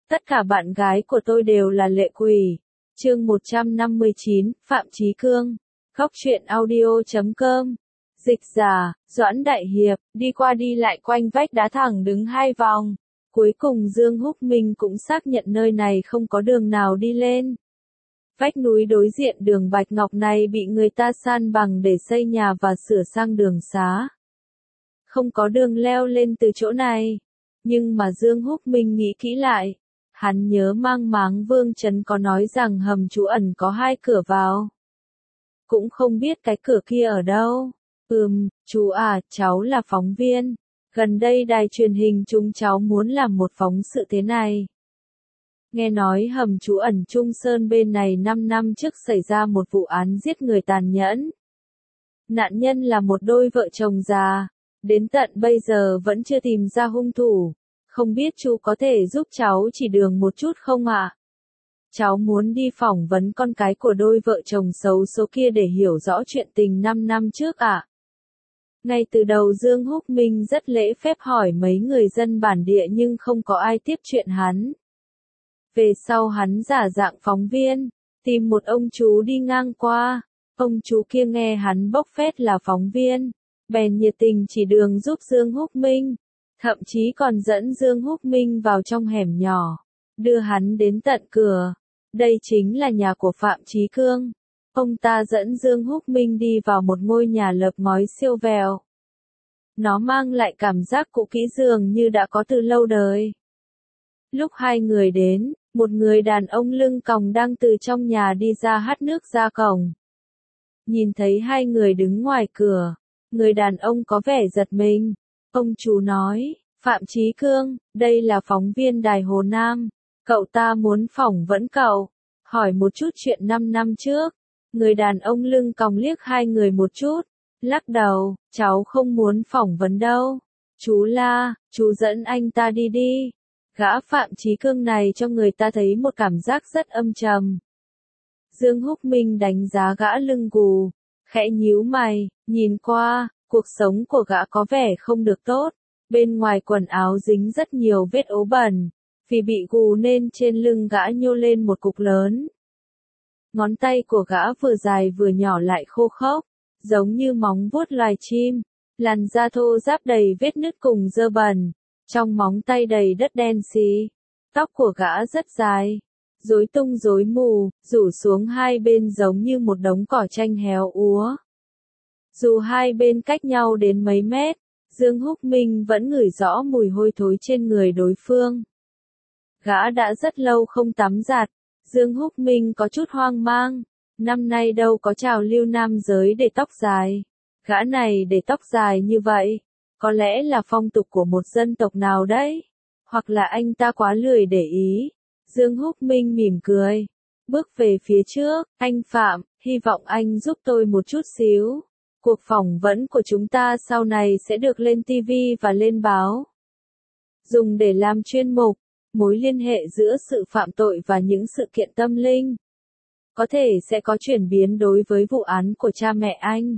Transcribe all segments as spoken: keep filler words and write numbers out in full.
Tất cả bạn gái của tôi đều là lệ quỷ. Chương một trăm năm mươi chín, Phạm Chí Cương. Góc truyện audio chấm com. Dịch giả, Doãn Đại Hiệp, đi qua đi lại quanh vách đá thẳng đứng hai vòng. Cuối cùng Dương Húc Minh cũng xác nhận nơi này không có đường nào đi lên. Vách núi đối diện đường Bạch Ngọc này bị người ta san bằng để xây nhà và sửa sang đường xá. Không có đường leo lên từ chỗ này. Nhưng mà Dương Húc Minh nghĩ kỹ lại. Hắn nhớ Mang Máng Vương Trấn có nói rằng hầm trú ẩn có hai cửa vào. Cũng không biết cái cửa kia ở đâu. Ừm, chú à, cháu là phóng viên. Gần đây đài truyền hình chúng cháu muốn làm một phóng sự thế này. Nghe nói hầm trú ẩn Trung Sơn bên này năm năm trước xảy ra một vụ án giết người tàn nhẫn. Nạn nhân là một đôi vợ chồng già. Đến tận bây giờ vẫn chưa tìm ra hung thủ. Không biết chú có thể giúp cháu chỉ đường một chút không ạ? Cháu muốn đi phỏng vấn con cái của đôi vợ chồng xấu số kia để hiểu rõ chuyện tình năm năm trước ạ. Ngay từ đầu Dương Húc Minh rất lễ phép hỏi mấy người dân bản địa nhưng không có ai tiếp chuyện hắn. Về sau hắn giả dạng phóng viên, tìm một ông chú đi ngang qua. Ông chú kia nghe hắn bốc phét là phóng viên, bèn nhiệt tình chỉ đường giúp Dương Húc Minh. Thậm chí còn dẫn Dương Húc Minh vào trong hẻm nhỏ, đưa hắn đến tận cửa. Đây chính là nhà của Phạm Chí Cương. Ông ta dẫn Dương Húc Minh đi vào một ngôi nhà lợp ngói siêu vẹo. Nó mang lại cảm giác cũ kỹ dường như đã có từ lâu đời. Lúc hai người đến, một người đàn ông lưng còng đang từ trong nhà đi ra hắt nước ra cổng. Nhìn thấy hai người đứng ngoài cửa, người đàn ông có vẻ giật mình. Ông chú nói, Phạm Chí Cương, đây là phóng viên Đài Hồ Nam. Cậu ta muốn phỏng vấn cậu. Hỏi một chút chuyện năm năm trước. Người đàn ông lưng còng liếc hai người một chút. Lắc đầu, cháu không muốn phỏng vấn đâu. Chú la, chú dẫn anh ta đi đi. Gã Phạm Chí Cương này cho người ta thấy một cảm giác rất âm trầm. Dương Húc Minh đánh giá gã lưng gù. Khẽ nhíu mày, nhìn qua. Cuộc sống của gã có vẻ không được tốt, bên ngoài quần áo dính rất nhiều vết ố bẩn, vì bị gù nên trên lưng gã nhô lên một cục lớn. Ngón tay của gã vừa dài vừa nhỏ lại khô khốc, giống như móng vuốt loài chim, làn da thô ráp đầy vết nứt cùng dơ bẩn, trong móng tay đầy đất đen xì. Tóc của gã rất dài, rối tung rối mù, rủ xuống hai bên giống như một đống cỏ chanh héo úa. Dù hai bên cách nhau đến mấy mét, Dương Húc Minh vẫn ngửi rõ mùi hôi thối trên người đối phương. Gã đã rất lâu không tắm giặt, Dương Húc Minh có chút hoang mang, năm nay đâu có trào lưu nam giới để tóc dài. Gã này để tóc dài như vậy, có lẽ là phong tục của một dân tộc nào đấy, hoặc là anh ta quá lười để ý. Dương Húc Minh mỉm cười, bước về phía trước, anh Phạm, hy vọng anh giúp tôi một chút xíu. Cuộc phỏng vấn của chúng ta sau này sẽ được lên ti vi và lên báo. Dùng để làm chuyên mục, mối liên hệ giữa sự phạm tội và những sự kiện tâm linh. Có thể sẽ có chuyển biến đối với vụ án của cha mẹ anh.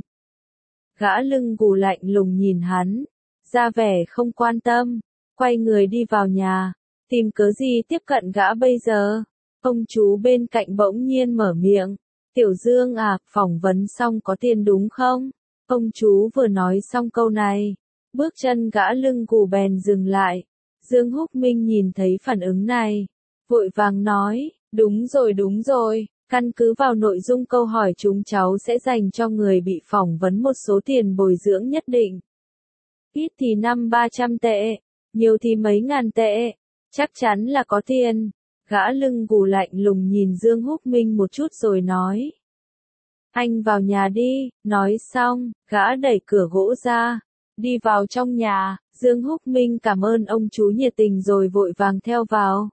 Gã lưng gù lạnh lùng nhìn hắn, ra vẻ không quan tâm, quay người đi vào nhà, tìm cớ gì tiếp cận gã bây giờ. Ông chú bên cạnh bỗng nhiên mở miệng. Tiểu Dương à, phỏng vấn xong có tiền đúng không? Ông chú vừa nói xong câu này, bước chân gã lưng gù bèn dừng lại. Dương Húc Minh nhìn thấy phản ứng này, vội vàng nói, đúng rồi đúng rồi, căn cứ vào nội dung câu hỏi chúng cháu sẽ dành cho người bị phỏng vấn một số tiền bồi dưỡng nhất định. Ít thì năm ba trăm tệ, nhiều thì mấy ngàn tệ, chắc chắn là có tiền. Gã lưng gù lạnh lùng nhìn Dương Húc Minh một chút rồi nói. Anh vào nhà đi, nói xong, gã đẩy cửa gỗ ra, đi vào trong nhà. Dương Húc Minh cảm ơn ông chú nhiệt tình rồi vội vàng theo vào.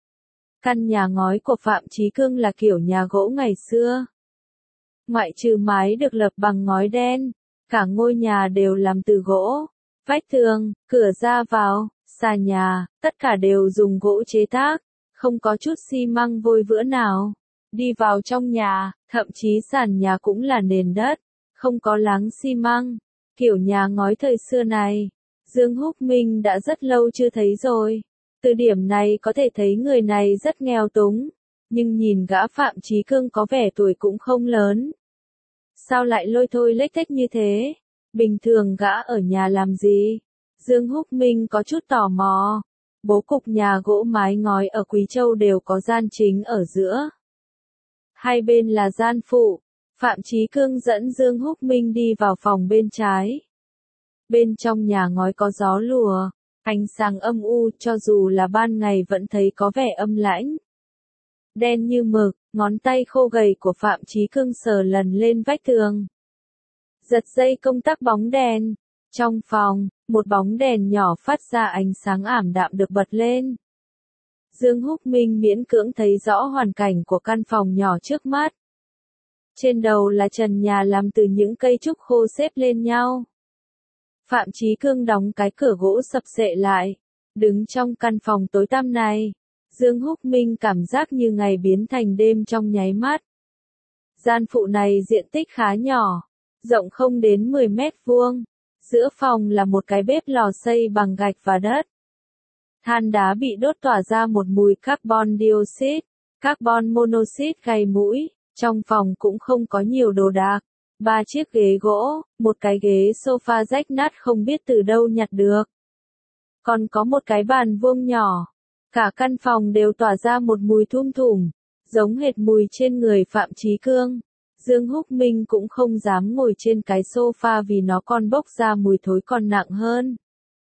Căn nhà ngói của Phạm Chí Cương là kiểu nhà gỗ ngày xưa. Ngoại trừ mái được lập bằng ngói đen, cả ngôi nhà đều làm từ gỗ. Vách tường, cửa ra vào, xà nhà, tất cả đều dùng gỗ chế tác. Không có chút xi măng vôi vữa nào. Đi vào trong nhà, thậm chí sàn nhà cũng là nền đất, không có láng xi măng. Kiểu nhà ngói thời xưa này, Dương Húc Minh đã rất lâu chưa thấy rồi. Từ điểm này có thể thấy người này rất nghèo túng, nhưng nhìn gã Phạm Chí Cương có vẻ tuổi cũng không lớn. Sao lại lôi thôi lếch thếch như thế? Bình thường gã ở nhà làm gì? Dương Húc Minh có chút tò mò. Bố cục nhà gỗ mái ngói ở Quý Châu đều có gian chính ở giữa. Hai bên là gian phụ. Phạm Chí Cương dẫn Dương Húc Minh đi vào phòng bên trái. Bên trong nhà ngói có gió lùa, ánh sáng âm u, cho dù là ban ngày vẫn thấy có vẻ âm lãnh. Đen như mực, ngón tay khô gầy của Phạm Chí Cương sờ lần lên vách tường. Giật dây công tắc bóng đèn. Trong phòng, một bóng đèn nhỏ phát ra ánh sáng ảm đạm được bật lên. Dương Húc Minh miễn cưỡng thấy rõ hoàn cảnh của căn phòng nhỏ trước mắt. Trên đầu là trần nhà làm từ những cây trúc khô xếp lên nhau. Phạm Chí Cương đóng cái cửa gỗ sập xệ lại. Đứng trong căn phòng tối tăm này, Dương Húc Minh cảm giác như ngày biến thành đêm trong nháy mắt. Gian phụ này diện tích khá nhỏ, rộng không đến mười mét vuông. Giữa phòng là một cái bếp lò xây bằng gạch và đất. Than đá bị đốt tỏa ra một mùi carbon dioxide, carbon monoxide gây mũi. Trong phòng cũng không có nhiều đồ đạc. Ba chiếc ghế gỗ, một cái ghế sofa rách nát không biết từ đâu nhặt được. Còn có một cái bàn vuông nhỏ. Cả căn phòng đều tỏa ra một mùi thum thủm, giống hệt mùi trên người Phạm Chí Cương. Dương Húc Minh cũng không dám ngồi trên cái sofa vì nó còn bốc ra mùi thối còn nặng hơn.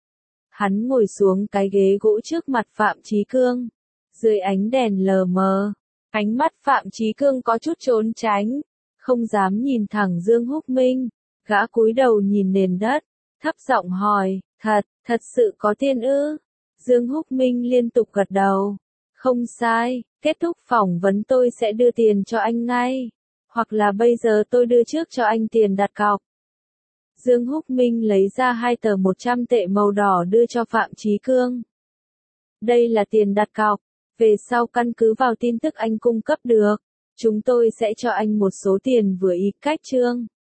Hắn ngồi xuống cái ghế gỗ trước mặt Phạm Chí Cương. Dưới ánh đèn lờ mờ, ánh mắt Phạm Chí Cương có chút trốn tránh, không dám nhìn thẳng Dương Húc Minh. Gã cúi đầu nhìn nền đất, thấp giọng hỏi, thật, thật sự có tiên ư? Dương Húc Minh liên tục gật đầu. Không sai, kết thúc phỏng vấn tôi sẽ đưa tiền cho anh ngay. Hoặc là bây giờ tôi đưa trước cho anh tiền đặt cọc. Dương Húc Minh lấy ra hai tờ một trăm tệ màu đỏ đưa cho Phạm Chí Cương. Đây là tiền đặt cọc. Về sau căn cứ vào tin tức anh cung cấp được, chúng tôi sẽ cho anh một số tiền vừa ý cách trương.